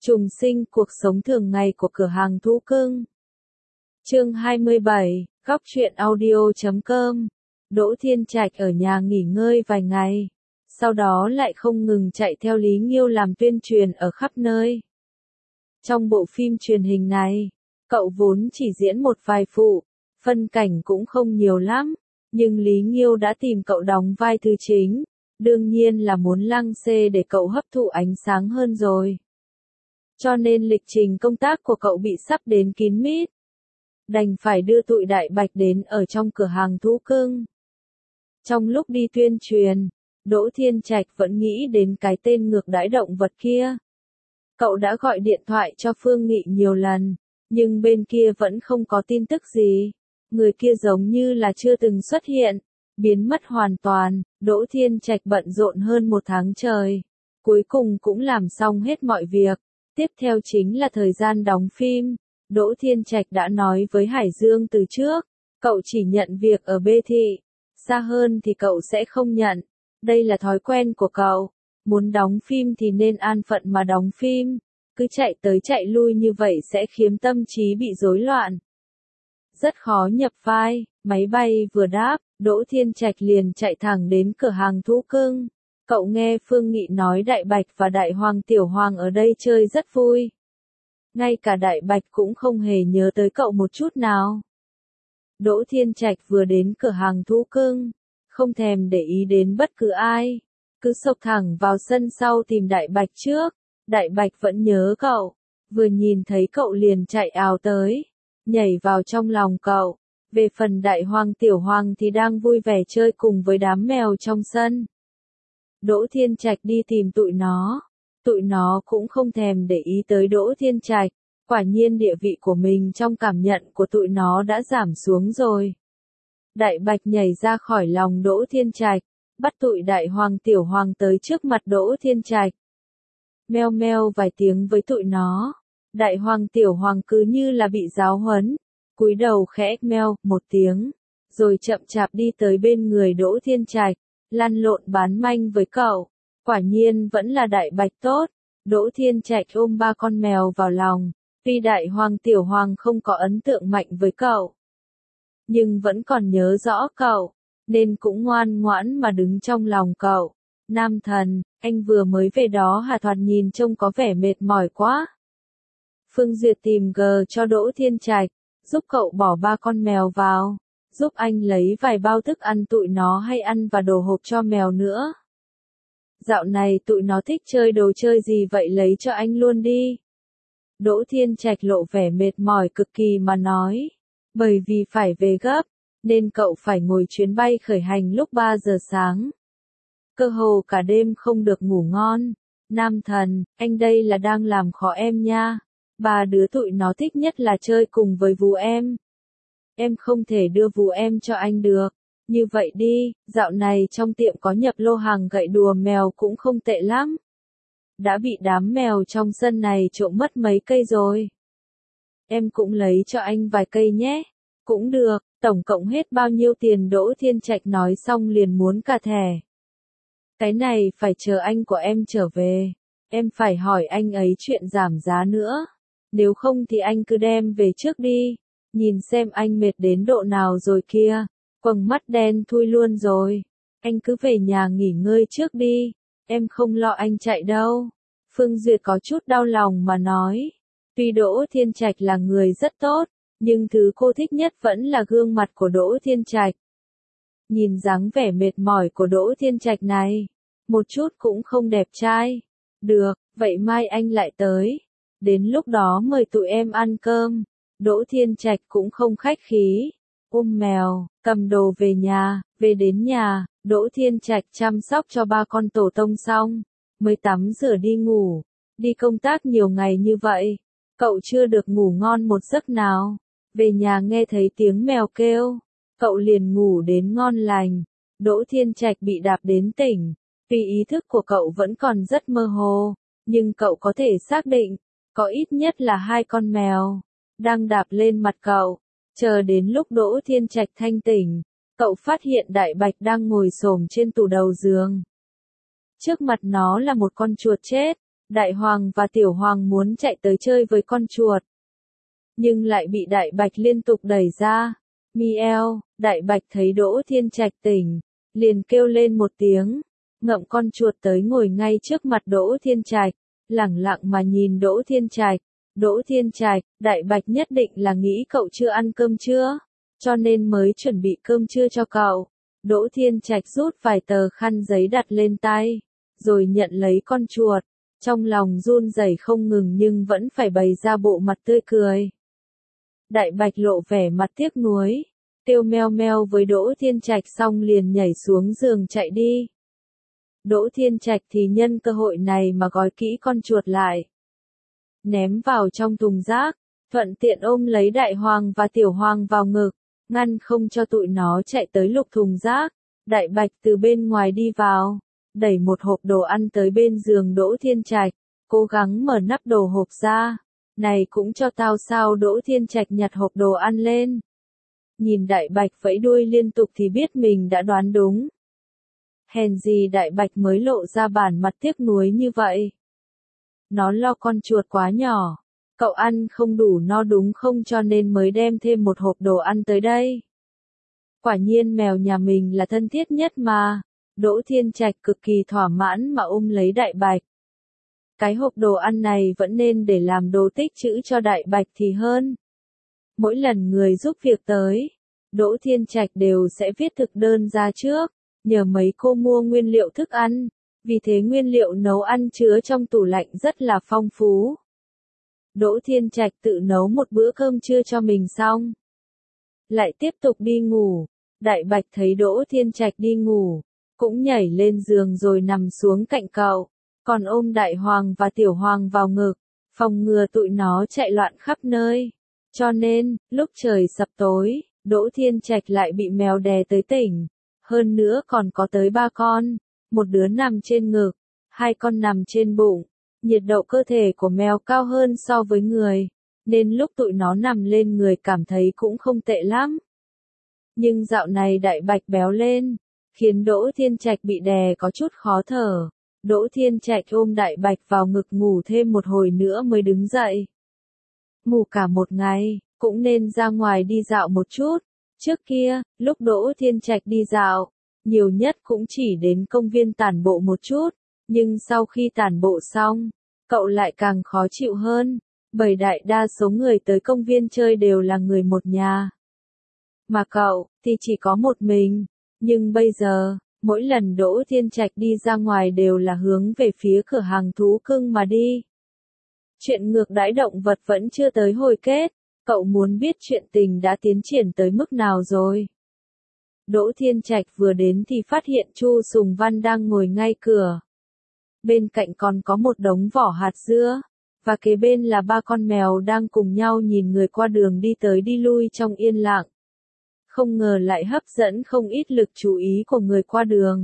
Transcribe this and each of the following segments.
Trùng sinh cuộc sống thường ngày của cửa hàng thú cưng. Chương 27, góc truyện audio.com. Đỗ Thiên Trạch ở nhà nghỉ ngơi vài ngày, sau đó lại không ngừng chạy theo Lý Nghiêu làm tuyên truyền ở khắp nơi. Trong bộ phim truyền hình này, cậu vốn chỉ diễn một vài phụ, phân cảnh cũng không nhiều lắm, nhưng Lý Nghiêu đã tìm cậu đóng vai tư chính, đương nhiên là muốn lăng xê để cậu hấp thụ ánh sáng hơn rồi. Cho nên lịch trình công tác của cậu bị sắp đến kín mít. Đành phải đưa tụi Đại Bạch đến ở trong cửa hàng thú cưng. Trong lúc đi tuyên truyền, Đỗ Thiên Trạch vẫn nghĩ đến cái tên ngược đãi động vật kia. Cậu đã gọi điện thoại cho Phương Nghị nhiều lần, nhưng bên kia vẫn không có tin tức gì. Người kia giống như là chưa từng xuất hiện, biến mất hoàn toàn. Đỗ Thiên Trạch bận rộn hơn một tháng trời. Cuối cùng cũng làm xong hết mọi việc. Tiếp theo chính là thời gian đóng phim. Đỗ Thiên Trạch đã nói với Hải Dương từ trước, cậu chỉ nhận việc ở B thị, xa hơn thì cậu sẽ không nhận. Đây là thói quen của cậu, muốn đóng phim thì nên an phận mà đóng phim, cứ chạy tới chạy lui như vậy sẽ khiến tâm trí bị rối loạn. Rất khó nhập vai, máy bay vừa đáp, Đỗ Thiên Trạch liền chạy thẳng đến cửa hàng thú cưng. Cậu nghe Phương Nghị nói Đại Bạch và Đại Hoàng Tiểu Hoàng ở đây chơi rất vui. Ngay cả Đại Bạch cũng không hề nhớ tới cậu một chút nào. Đỗ Thiên Trạch vừa đến cửa hàng thú cưng, không thèm để ý đến bất cứ ai, cứ xộc thẳng vào sân sau tìm Đại Bạch trước. Đại Bạch vẫn nhớ cậu, vừa nhìn thấy cậu liền chạy ào tới, nhảy vào trong lòng cậu. Về phần Đại Hoàng Tiểu Hoàng thì đang vui vẻ chơi cùng với đám mèo trong sân. Đỗ Thiên Trạch đi tìm tụi nó cũng không thèm để ý tới Đỗ Thiên Trạch, quả nhiên địa vị của mình trong cảm nhận của tụi nó đã giảm xuống rồi. Đại Bạch nhảy ra khỏi lòng Đỗ Thiên Trạch, bắt tụi Đại Hoàng Tiểu Hoàng tới trước mặt Đỗ Thiên Trạch. Meo meo vài tiếng với tụi nó, Đại Hoàng Tiểu Hoàng cứ như là bị giáo huấn, cúi đầu khẽ meo một tiếng, rồi chậm chạp đi tới bên người Đỗ Thiên Trạch, lăn lộn bán manh với cậu. Quả nhiên vẫn là Đại Bạch tốt. Đỗ Thiên Trạch ôm ba con mèo vào lòng. Tuy Đại Hoàng Tiểu Hoàng không có ấn tượng mạnh với cậu, nhưng vẫn còn nhớ rõ cậu, nên cũng ngoan ngoãn mà đứng trong lòng cậu. Nam thần, anh vừa mới về đó hả? Thoạt nhìn trông có vẻ mệt mỏi quá. Phương Duyệt tìm G cho Đỗ Thiên Trạch, giúp cậu bỏ ba con mèo vào, giúp anh lấy vài bao thức ăn tụi nó hay ăn và đồ hộp cho mèo nữa. Dạo này tụi nó thích chơi đồ chơi gì vậy, lấy cho anh luôn đi. Đỗ Thiên Trạch lộ vẻ mệt mỏi cực kỳ mà nói. Bởi vì phải về gấp, nên cậu phải ngồi chuyến bay khởi hành lúc 3 giờ sáng. Cơ hồ cả đêm không được ngủ ngon. Nam thần, anh đây là đang làm khó em nha. Ba đứa tụi nó thích nhất là chơi cùng với vú em. Em không thể đưa vú em cho anh được. Như vậy đi, dạo này trong tiệm có nhập lô hàng gậy đùa mèo cũng không tệ lắm. Đã bị đám mèo trong sân này trộm mất mấy cây rồi. Em cũng lấy cho anh vài cây nhé. Cũng được, tổng cộng hết bao nhiêu tiền? Đỗ Thiên Trạch nói xong liền muốn cả thẻ. Cái này phải chờ anh của em trở về. Em phải hỏi anh ấy chuyện giảm giá nữa. Nếu không thì anh cứ đem về trước đi. Nhìn xem anh mệt đến độ nào rồi kia. Quầng mắt đen thui luôn rồi. Anh cứ về nhà nghỉ ngơi trước đi. Em không lo anh chạy đâu. Phương Duyệt có chút đau lòng mà nói. Tuy Đỗ Thiên Trạch là người rất tốt, nhưng thứ cô thích nhất vẫn là gương mặt của Đỗ Thiên Trạch. Nhìn dáng vẻ mệt mỏi của Đỗ Thiên Trạch này, một chút cũng không đẹp trai. Được, vậy mai anh lại tới. Đến lúc đó mời tụi em ăn cơm. Đỗ Thiên Trạch cũng không khách khí. Ôm mèo, cầm đồ về nhà, về đến nhà, Đỗ Thiên Trạch chăm sóc cho ba con tổ tông xong, mới tắm rửa đi ngủ. Đi công tác nhiều ngày như vậy, cậu chưa được ngủ ngon một giấc nào. Về nhà nghe thấy tiếng mèo kêu, cậu liền ngủ đến ngon lành. Đỗ Thiên Trạch bị đạp đến tỉnh, tuy ý thức của cậu vẫn còn rất mơ hồ, nhưng cậu có thể xác định, có ít nhất là 2 con mèo đang đạp lên mặt cậu. Chờ đến lúc Đỗ Thiên Trạch thanh tỉnh, cậu phát hiện Đại Bạch đang ngồi xổm trên tủ đầu giường. Trước mặt nó là một con chuột chết, Đại hoàng và tiểu hoàng muốn chạy tới chơi với con chuột, nhưng lại bị đại bạch liên tục đẩy ra. Mieo, đại bạch thấy Đỗ Thiên Trạch tỉnh, liền kêu lên một tiếng, ngậm con chuột tới ngồi ngay trước mặt Đỗ Thiên Trạch, lẳng lặng mà nhìn Đỗ Thiên Trạch. Đỗ Thiên Trạch, đại bạch nhất định là nghĩ cậu chưa ăn cơm trưa, cho nên mới chuẩn bị cơm trưa cho cậu. Đỗ Thiên Trạch rút vài tờ khăn giấy đặt lên tay, rồi nhận lấy con chuột, trong lòng run rẩy không ngừng nhưng vẫn phải bày ra bộ mặt tươi cười. Đại bạch lộ vẻ mặt tiếc nuối, kêu meo meo với Đỗ Thiên Trạch xong liền nhảy xuống giường chạy đi. Đỗ Thiên Trạch thì nhân cơ hội này mà gói kỹ con chuột lại, ném vào trong thùng rác, thuận tiện ôm lấy đại hoàng và tiểu hoàng vào ngực, ngăn không cho tụi nó chạy tới lục thùng rác. Đại bạch từ bên ngoài đi vào, đẩy một hộp đồ ăn tới bên giường Đỗ Thiên Trạch, cố gắng mở nắp đồ hộp ra. Này cũng cho tao sao? Đỗ Thiên Trạch nhặt hộp đồ ăn lên. Nhìn đại bạch vẫy đuôi liên tục thì biết mình đã đoán đúng. Hèn gì đại bạch mới lộ ra bản mặt tiếc nuối như vậy. Nó lo con chuột quá nhỏ, cậu ăn không đủ no đúng không, cho nên mới đem thêm một hộp đồ ăn tới đây. Quả nhiên mèo nhà mình là thân thiết nhất mà. Đỗ Thiên Trạch cực kỳ thỏa mãn mà ôm lấy đại bạch. Cái hộp đồ ăn này vẫn nên để làm đồ tích trữ cho đại bạch thì hơn. Mỗi lần người giúp việc tới, Đỗ Thiên Trạch đều sẽ viết thực đơn ra trước, nhờ mấy cô mua nguyên liệu thức ăn, vì thế nguyên liệu nấu ăn chứa trong tủ lạnh rất là phong phú. Đỗ Thiên Trạch tự nấu một bữa cơm trưa cho mình xong, lại tiếp tục đi ngủ. Đại bạch thấy Đỗ Thiên Trạch đi ngủ, cũng nhảy lên giường rồi nằm xuống cạnh cậu, còn ôm đại hoàng và tiểu hoàng vào ngực, phòng ngừa tụi nó chạy loạn khắp nơi. Cho nên, lúc trời sập tối, Đỗ Thiên Trạch lại bị mèo đè tới tỉnh. Hơn nữa còn có tới 3 con, một đứa nằm trên ngực, 2 con nằm trên bụng. Nhiệt độ cơ thể của mèo cao hơn so với người, nên lúc tụi nó nằm lên người cảm thấy cũng không tệ lắm. Nhưng dạo này đại bạch béo lên, khiến Đỗ Thiên Trạch bị đè có chút khó thở. Đỗ Thiên Trạch ôm đại bạch vào ngực ngủ thêm một hồi nữa mới đứng dậy. Ngủ cả một ngày, cũng nên ra ngoài đi dạo một chút. Trước kia, lúc Đỗ Thiên Trạch đi dạo, nhiều nhất cũng chỉ đến công viên tản bộ một chút, nhưng sau khi tản bộ xong, cậu lại càng khó chịu hơn, bởi đại đa số người tới công viên chơi đều là người một nhà. Mà cậu, thì chỉ có một mình, nhưng bây giờ, mỗi lần Đỗ Thiên Trạch đi ra ngoài đều là hướng về phía cửa hàng thú cưng mà đi. Chuyện ngược đãi động vật vẫn chưa tới hồi kết, cậu muốn biết chuyện tình đã tiến triển tới mức nào rồi. Đỗ Thiên Trạch vừa đến thì phát hiện Chu Sùng Văn đang ngồi ngay cửa. Bên cạnh còn có một đống vỏ hạt dưa, và kế bên là 3 con mèo đang cùng nhau nhìn người qua đường đi tới đi lui trong yên lặng. Không ngờ lại hấp dẫn không ít lực chú ý của người qua đường.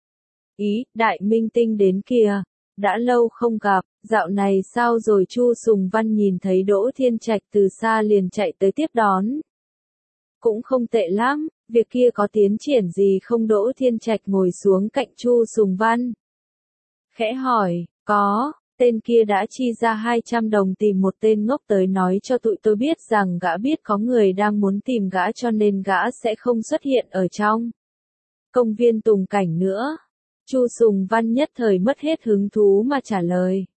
Ý, đại minh tinh đến kìa, đã lâu không gặp, dạo này sao rồi? Chu Sùng Văn nhìn thấy Đỗ Thiên Trạch từ xa liền chạy tới tiếp đón. Cũng không tệ lắm, việc kia có tiến triển gì không? Đỗ Thiên Trạch ngồi xuống cạnh Chu Sùng Văn, khẽ hỏi, có. Tên kia đã chi ra 200 đồng tìm một tên ngốc tới nói cho tụi tôi biết rằng gã biết có người đang muốn tìm gã cho nên gã sẽ không xuất hiện ở trong công viên Tùng Cảnh nữa. Chu Sùng Văn nhất thời mất hết hứng thú mà trả lời.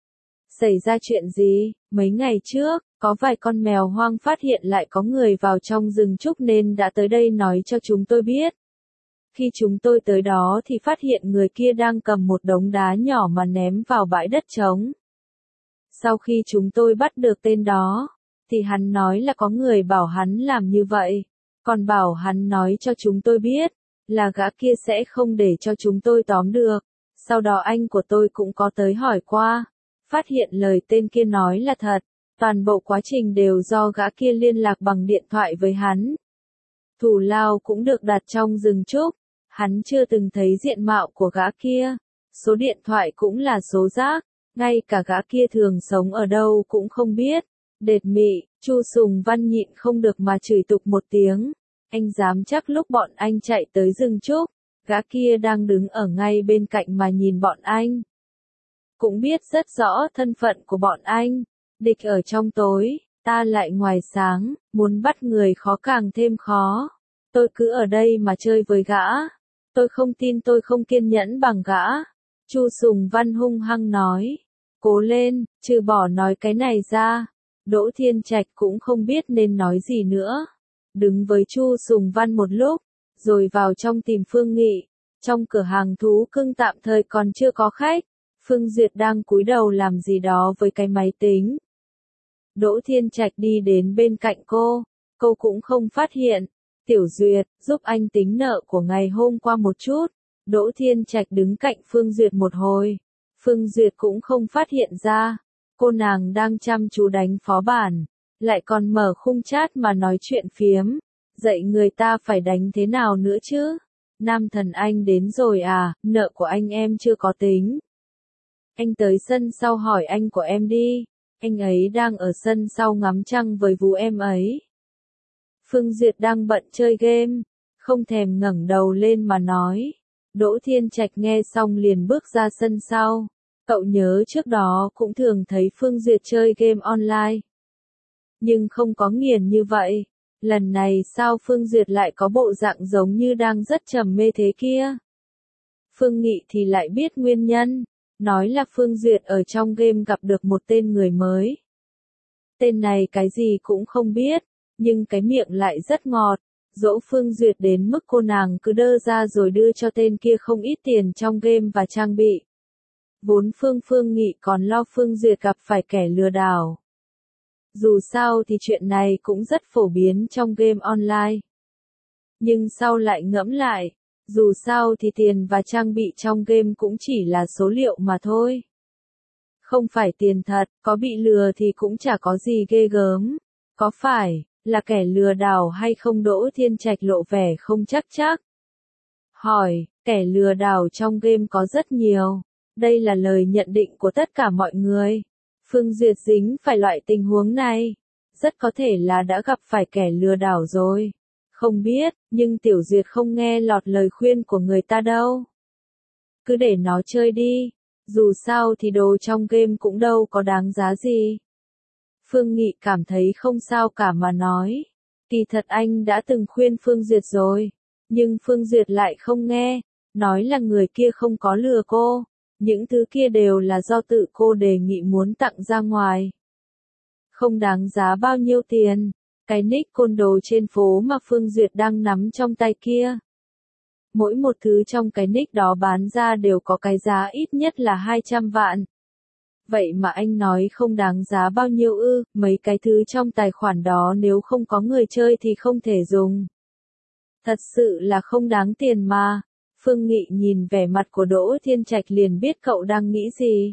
Xảy ra chuyện gì? Mấy ngày trước, có vài con mèo hoang phát hiện lại có người vào trong rừng trúc nên đã tới đây nói cho chúng tôi biết. Khi chúng tôi tới đó thì phát hiện người kia đang cầm một đống đá nhỏ mà ném vào bãi đất trống. Sau khi chúng tôi bắt được tên đó, thì hắn nói là có người bảo hắn làm như vậy, còn bảo hắn nói cho chúng tôi biết, là gã kia sẽ không để cho chúng tôi tóm được. Sau đó anh của tôi cũng có tới hỏi qua, phát hiện lời tên kia nói là thật, toàn bộ quá trình đều do gã kia liên lạc bằng điện thoại với hắn. Thù lao cũng được đặt trong rừng trúc, hắn chưa từng thấy diện mạo của gã kia, số điện thoại cũng là số rác, ngay cả gã kia thường sống ở đâu cũng không biết. Đệt mị, Chu Sùng Văn nhịn không được mà chửi tục một tiếng, anh dám chắc lúc bọn anh chạy tới rừng trúc, gã kia đang đứng ở ngay bên cạnh mà nhìn bọn anh. cũng biết rất rõ thân phận của bọn anh. Địch ở trong tối, ta lại ngoài sáng, muốn bắt người khó càng thêm khó. Tôi cứ ở đây mà chơi với gã. Tôi không tin tôi không kiên nhẫn bằng gã. Chu Sùng Văn hung hăng nói. Cố lên, trừ bỏ nói cái này ra. Đỗ Thiên Trạch cũng không biết nên nói gì nữa. Đứng với Chu Sùng Văn một lúc, rồi vào trong tìm Phương Nghị. Trong cửa hàng thú cưng tạm thời còn chưa có khách. Phương Duyệt đang cúi đầu làm gì đó với cái máy tính. Đỗ Thiên Trạch đi đến bên cạnh cô cũng không phát hiện. Tiểu Duyệt, giúp anh tính nợ của ngày hôm qua một chút. Đỗ Thiên Trạch đứng cạnh Phương Duyệt một hồi. Phương Duyệt cũng không phát hiện ra. Cô nàng đang chăm chú đánh phó bản. Lại còn mở khung chat mà nói chuyện phiếm. Dạy người ta phải đánh thế nào nữa chứ? Nam thần anh đến rồi à, nợ của anh em chưa có tính. Anh tới sân sau hỏi anh của em đi. Anh ấy đang ở sân sau ngắm trăng với vú em ấy. Phương Duyệt đang bận chơi game, không thèm ngẩng đầu lên mà nói. Đỗ Thiên Trạch nghe xong liền bước ra sân sau. Cậu nhớ trước đó cũng thường thấy Phương Duyệt chơi game online. Nhưng không có nghiền như vậy. Lần này sao Phương Duyệt lại có bộ dạng giống như đang rất trầm mê thế kia? Phương Nghị thì lại biết nguyên nhân. Nói là Phương Duyệt ở trong game gặp được một tên người mới. Tên này cái gì cũng không biết, nhưng cái miệng lại rất ngọt. Dỗ Phương Duyệt đến mức cô nàng cứ đơ ra rồi đưa cho tên kia không ít tiền trong game và trang bị. Vốn Phương Nghị còn lo Phương Duyệt gặp phải kẻ lừa đảo. Dù sao thì chuyện này cũng rất phổ biến trong game online. Nhưng sau lại ngẫm lại, dù sao thì tiền và trang bị trong game cũng chỉ là số liệu mà thôi. Không phải tiền thật, có bị lừa thì cũng chả có gì ghê gớm. Có phải là kẻ lừa đảo hay không? Đỗ Thiên Trạch lộ vẻ không chắc. Hỏi, kẻ lừa đảo trong game có rất nhiều. Đây là lời nhận định của tất cả mọi người. Phương Duyệt dính phải loại tình huống này. Rất có thể là đã gặp phải kẻ lừa đảo rồi. Không biết, nhưng Tiểu Duyệt không nghe lọt lời khuyên của người ta đâu. Cứ để nó chơi đi. Dù sao thì đồ trong game cũng đâu có đáng giá gì. Phương Nghị cảm thấy không sao cả mà nói. Kỳ thật anh đã từng khuyên Phương Duyệt rồi. Nhưng Phương Duyệt lại không nghe. Nói là người kia không có lừa cô. Những thứ kia đều là do tự cô đề nghị muốn tặng ra ngoài. Không đáng giá bao nhiêu tiền. Cái nick côn đồ trên phố mà Phương Duyệt đang nắm trong tay kia. Mỗi một thứ trong cái nick đó bán ra đều có cái giá ít nhất là 200 vạn. Vậy mà anh nói không đáng giá bao nhiêu ư? Mấy cái thứ trong tài khoản đó nếu không có người chơi thì không thể dùng. Thật sự là không đáng tiền mà. Phương Nghị nhìn vẻ mặt của Đỗ Thiên Trạch liền biết cậu đang nghĩ gì.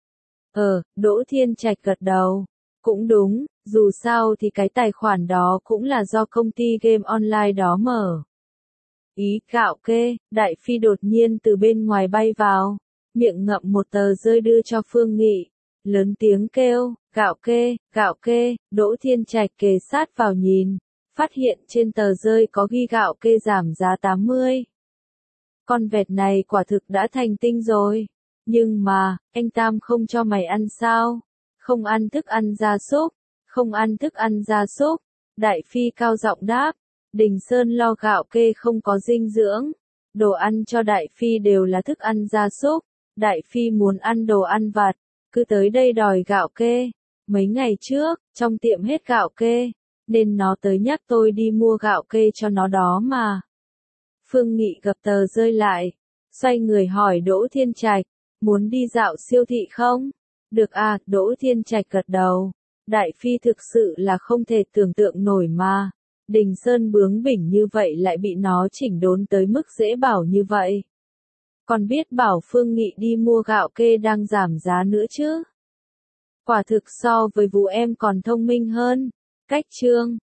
Đỗ Thiên Trạch gật đầu. Cũng đúng, dù sao thì cái tài khoản đó cũng là do công ty game online đó mở. Ý gạo kê, Đại Phi đột nhiên từ bên ngoài bay vào, miệng ngậm một tờ rơi đưa cho Phương Nghị, lớn tiếng kêu, gạo kê, Đỗ Thiên Trạch kề sát vào nhìn, phát hiện trên tờ rơi có ghi gạo kê giảm giá 80. Con vẹt này quả thực đã thành tinh rồi, nhưng mà, anh Tam không cho mày ăn sao? Không ăn thức ăn gia súc, không ăn thức ăn gia súc, Đại Phi cao giọng đáp, Đình Sơn lo gạo kê không có dinh dưỡng, đồ ăn cho Đại Phi đều là thức ăn gia súc, Đại Phi muốn ăn đồ ăn vặt, cứ tới đây đòi gạo kê, mấy ngày trước, trong tiệm hết gạo kê, nên nó tới nhắc tôi đi mua gạo kê cho nó đó mà. Phương Nghị gập tờ rơi lại, xoay người hỏi Đỗ Thiên Trạch, muốn đi dạo siêu thị không? Được à, Đỗ Thiên Trạch gật đầu. Đại Phi thực sự là không thể tưởng tượng nổi mà. Đình Sơn bướng bỉnh như vậy lại bị nó chỉnh đốn tới mức dễ bảo như vậy. Còn biết bảo Phương Nghị đi mua gạo kê đang giảm giá nữa chứ. Quả thực so với vú em còn thông minh hơn. Cách chương